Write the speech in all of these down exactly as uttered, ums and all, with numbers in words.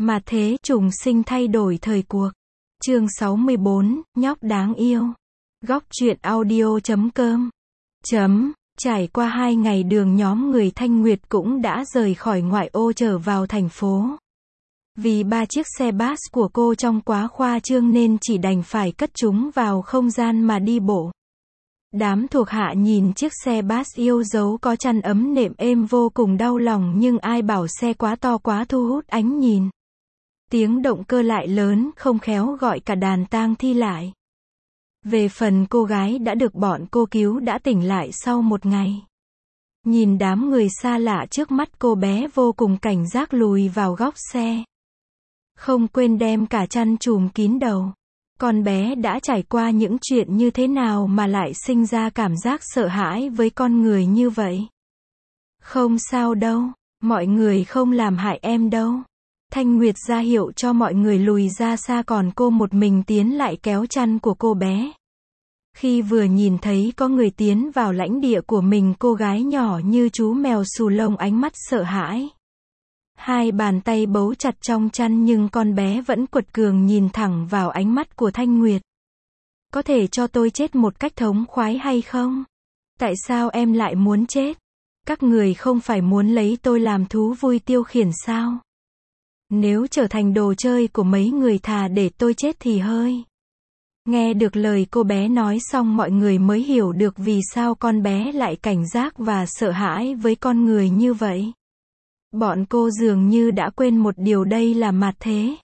Mà thế trùng sinh thay đổi thời cuộc. Chương sáu mươi bốn, nhóc đáng yêu. Góc truyện audio chấm com. Chấm. Trải qua hai ngày đường nhóm người Thanh Nguyệt cũng đã rời khỏi ngoại ô trở vào thành phố. Vì ba chiếc xe bus của cô trong quá khoa trương nên chỉ đành phải cất chúng vào không gian mà đi bộ. Đám thuộc hạ nhìn chiếc xe bus yêu dấu có chăn ấm nệm êm vô cùng đau lòng, nhưng ai bảo xe quá to quá thu hút ánh nhìn. Tiếng động cơ lại lớn, không khéo gọi cả đàn tang thi lại. Về phần cô gái đã được bọn cô cứu đã tỉnh lại sau một ngày. Nhìn đám người xa lạ trước mắt, cô bé vô cùng cảnh giác lùi vào góc xe. Không quên đem cả chăn trùm kín đầu. Con bé đã trải qua những chuyện như thế nào mà lại sinh ra cảm giác sợ hãi với con người như vậy? Không sao đâu, mọi người không làm hại em đâu. Thanh Nguyệt ra hiệu cho mọi người lùi ra xa, còn cô một mình tiến lại kéo chăn của cô bé. Khi vừa nhìn thấy có người tiến vào lãnh địa của mình, cô gái nhỏ như chú mèo xù lông, ánh mắt sợ hãi. Hai bàn tay bấu chặt trong chăn nhưng con bé vẫn quật cường nhìn thẳng vào ánh mắt của Thanh Nguyệt. Có thể cho tôi chết một cách thống khoái hay không? Tại sao em lại muốn chết? Các người không phải muốn lấy tôi làm thú vui tiêu khiển sao? Nếu trở thành đồ chơi của mấy người thà để tôi chết thì hơi. Nghe được lời cô bé nói xong, mọi người mới hiểu được vì sao con bé lại cảnh giác và sợ hãi với con người như vậy. Bọn cô dường như đã quên một điều, đây là mặt thế.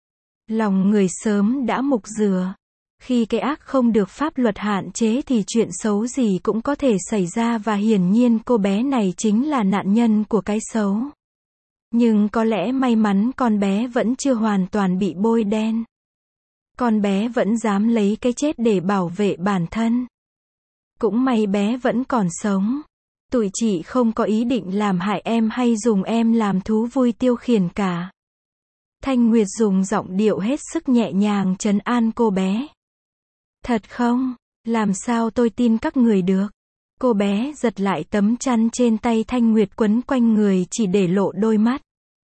Lòng người sớm đã mục rửa. Khi cái ác không được pháp luật hạn chế thì chuyện xấu gì cũng có thể xảy ra, và hiển nhiên cô bé này chính là nạn nhân của cái xấu. Nhưng có lẽ may mắn con bé vẫn chưa hoàn toàn bị bôi đen. Con bé vẫn dám lấy cái chết để bảo vệ bản thân. Cũng may bé vẫn còn sống. Tụi chị không có ý định làm hại em hay dùng em làm thú vui tiêu khiển cả. Thanh Nguyệt dùng giọng điệu hết sức nhẹ nhàng trấn an cô bé. Thật không? Làm sao tôi tin các người được? Cô bé giật lại tấm chăn trên tay Thanh Nguyệt quấn quanh người chỉ để lộ đôi mắt.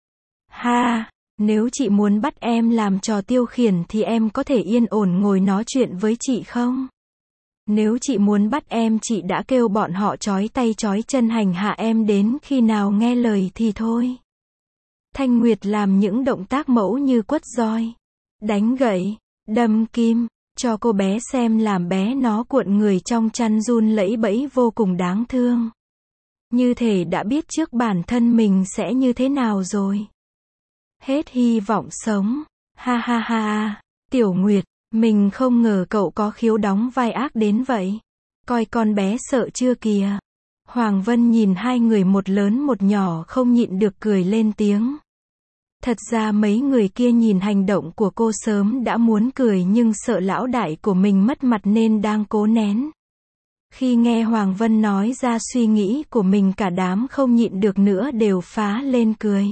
Ha, nếu chị muốn bắt em làm trò tiêu khiển thì em có thể yên ổn ngồi nói chuyện với chị không? Nếu chị muốn bắt em, chị đã kêu bọn họ trói tay trói chân hành hạ em, đến khi nào nghe lời thì thôi. Thanh Nguyệt làm những động tác mẫu như quất roi, đánh gậy, đâm kim, cho cô bé xem, làm bé nó cuộn người trong chăn run lẩy bẩy vô cùng đáng thương. Như thể đã biết trước bản thân mình sẽ như thế nào rồi. Hết hy vọng sống. Ha ha ha. Tiểu Nguyệt, mình không ngờ cậu có khiếu đóng vai ác đến vậy. Coi con bé sợ chưa kìa. Hoàng Vân nhìn hai người một lớn một nhỏ không nhịn được cười lên tiếng. Thật ra mấy người kia nhìn hành động của cô sớm đã muốn cười, nhưng sợ lão đại của mình mất mặt nên đang cố nén. Khi nghe Hoàng Vân nói ra suy nghĩ của mình, cả đám không nhịn được nữa đều phá lên cười.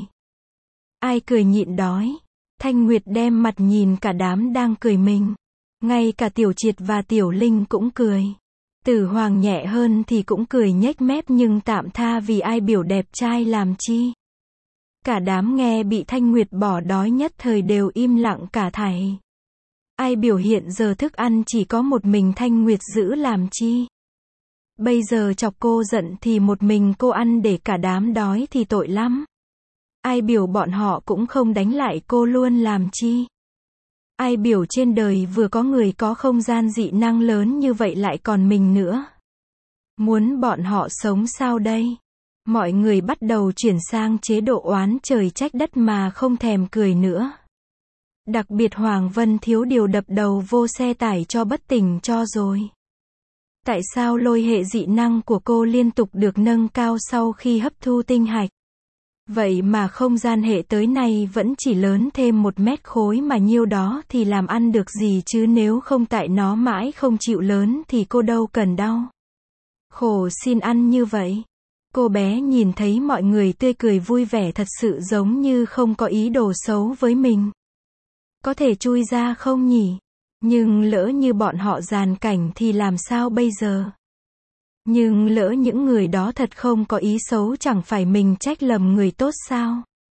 Ai cười nhịn đói. Thanh Nguyệt đem mặt nhìn cả đám đang cười mình. Ngay cả Tiểu Triệt và Tiểu Linh cũng cười. Tử Hoàng nhẹ hơn thì cũng cười nhếch mép, nhưng tạm tha vì ai biểu đẹp trai làm chi. Cả đám nghe bị Thanh Nguyệt bỏ đói nhất thời đều im lặng cả thảy. Ai biểu hiện giờ thức ăn chỉ có một mình Thanh Nguyệt giữ làm chi. Bây giờ chọc cô giận thì một mình cô ăn để cả đám đói thì tội lắm. Ai biểu bọn họ cũng không đánh lại cô luôn làm chi. Ai biểu trên đời vừa có người có không gian dị năng lớn như vậy lại còn mình nữa. Muốn bọn họ sống sao đây? Mọi người bắt đầu chuyển sang chế độ oán trời trách đất mà không thèm cười nữa. Đặc biệt Hoàng Vân thiếu điều đập đầu vô xe tải cho bất tỉnh cho rồi. Tại sao lôi hệ dị năng của cô liên tục được nâng cao sau khi hấp thu tinh hạch? Vậy mà không gian hệ tới nay vẫn chỉ lớn thêm một mét khối mà nhiêu đó thì làm ăn được gì chứ, nếu không tại nó mãi không chịu lớn thì cô đâu cần đau khổ xin ăn như vậy. Cô bé nhìn thấy mọi người tươi cười vui vẻ, thật sự giống như không có ý đồ xấu với mình. Có thể chui ra không nhỉ? Nhưng lỡ như bọn họ giàn cảnh thì làm sao bây giờ? Nhưng lỡ những người đó thật không có ý xấu, chẳng phải mình trách lầm người tốt sao?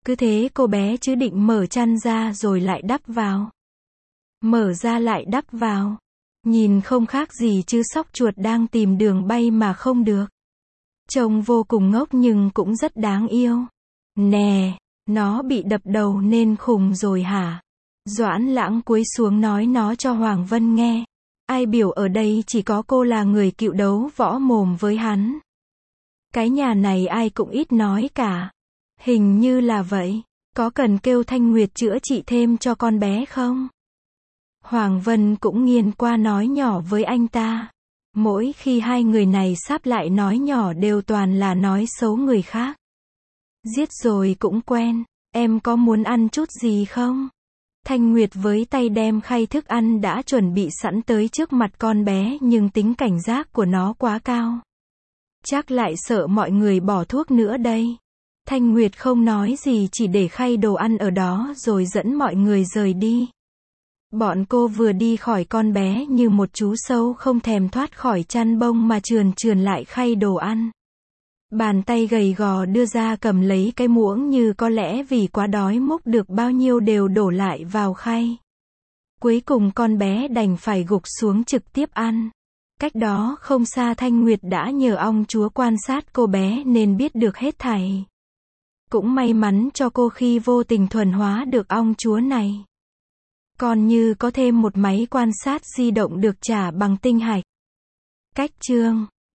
Cứ thế cô bé chứ định mở chăn ra rồi lại đắp vào. Mở ra lại đắp vào. Nhìn không khác gì chứ sóc chuột đang tìm đường bay mà không được. Trông vô cùng ngốc nhưng cũng rất đáng yêu. Nè, nó bị đập đầu nên khùng rồi hả? Doãn Lãng cúi xuống nói nó cho Hoàng Vân nghe. Ai biểu ở đây chỉ có cô là người cựu đấu võ mồm với hắn. Cái nhà này ai cũng ít nói cả. Hình như là vậy. Có cần kêu Thanh Nguyệt chữa trị thêm cho con bé không? Hoàng Vân cũng nghiêng qua nói nhỏ với anh ta. Mỗi khi hai người này sắp lại nói nhỏ đều toàn là nói xấu người khác. Giết rồi cũng quen. Em có muốn ăn chút gì không? Thanh Nguyệt với tay đem khay thức ăn đã chuẩn bị sẵn tới trước mặt con bé nhưng tính cảnh giác của nó quá cao. Chắc lại sợ mọi người bỏ thuốc nữa đây. Thanh Nguyệt không nói gì chỉ để khay đồ ăn ở đó rồi dẫn mọi người rời đi. Bọn cô vừa đi khỏi con bé như một chú sâu không thèm thoát khỏi chăn bông mà trườn trườn lại khay đồ ăn. Bàn tay gầy gò đưa ra cầm lấy cái muỗng như có lẽ vì quá đói múc được bao nhiêu đều đổ lại vào khay. Cuối cùng con bé đành phải gục xuống trực tiếp ăn. Cách đó không xa Thanh Nguyệt đã nhờ ong chúa quan sát cô bé nên biết được hết thảy. Cũng may mắn cho cô khi vô tình thuần hóa được ong chúa này. Còn như có thêm một máy quan sát di động được trả bằng tinh hạch. Cách chương